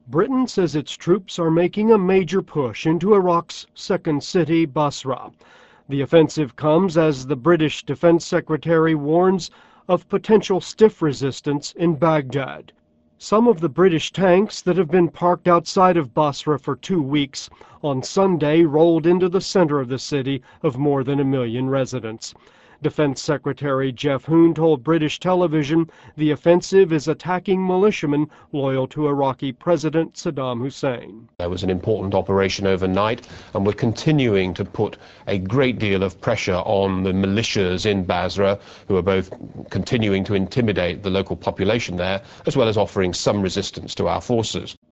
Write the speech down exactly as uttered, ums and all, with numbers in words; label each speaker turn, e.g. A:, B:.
A: Britain says its troops are making a major push into Iraq's second city, Basra. The offensive comes as the British Defense Secretary warns of potential stiff resistance in Baghdad. Some of the British tanks that have been parked outside of Basra for two weeks on Sunday rolled into the center of the city of more than a million residents. Defense Secretary Jeff Hoon told British television the offensive is attacking militiamen loyal to Iraqi President Saddam Hussein.
B: There was an important operation overnight, and we're continuing to put a great deal of pressure on the militias in Basra, who are both continuing to intimidate the local population there, as well as offering some resistance to our forces.